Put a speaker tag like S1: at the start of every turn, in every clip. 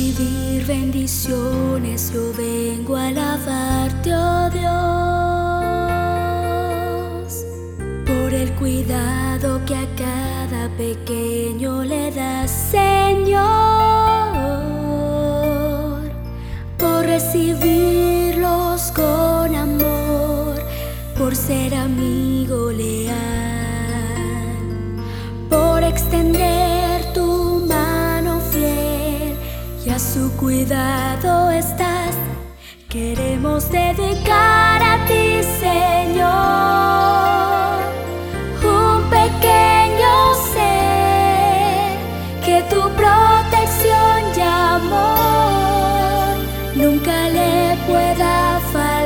S1: recibir bendiciones, yo vengo a alabarte, oh Dios, por el cuidado que a cada pequeño le das, Señor, por recibirlos con amor, por ser amigo leal, por extender tu mano fiel y a su cuidado estás. Queremos dedicar a ti, Señor, un pequeño ser, que tu protección y amor nunca le pueda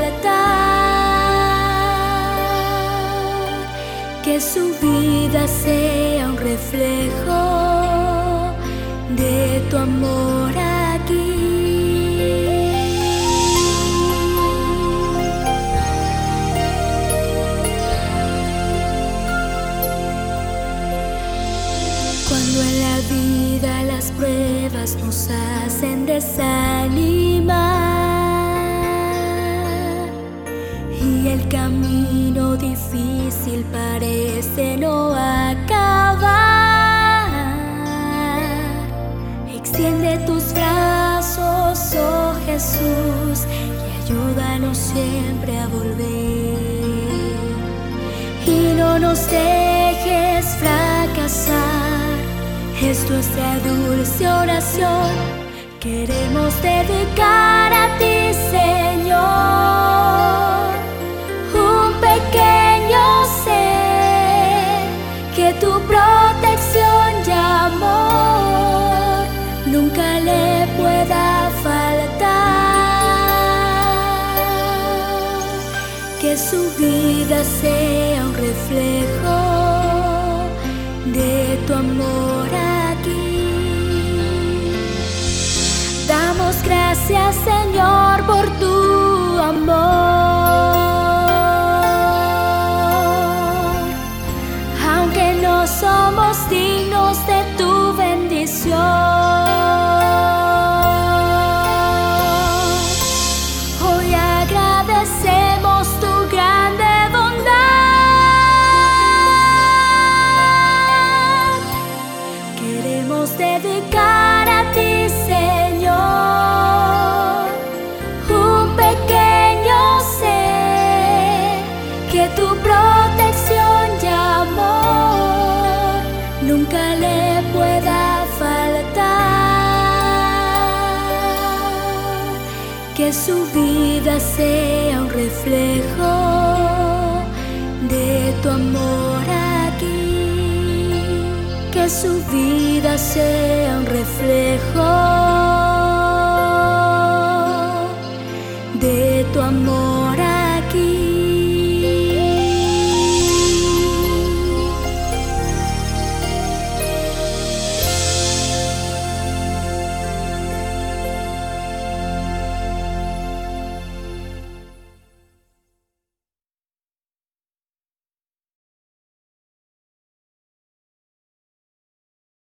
S1: faltar. Que su vida sea un reflejo de tu amor aquí. Cuando en la vida las pruebas nos hacen desanimar y el camino difícil parece no acabar, extiende tus brazos, oh Jesús, y ayúdanos siempre a volver, y no nos dejes fracasar. Es nuestra dulce oración. Queremos dedicar a ti, Señor, un pequeño ser, que tu protección y amor nunca le pueda faltar. Que su vida sea un reflejo de tu amor aquí. Damos gracias, Señor, por tu amor, aunque no somos dignos de tu bendición. Hoy agradecemos tu grande bondad. Queremos dedicar a ti, Señor, un pequeño ser, que tu protección y amor nunca le pueda faltar. Que su vida sea un reflejo de tu amor aquí. Que su vida sea un reflejo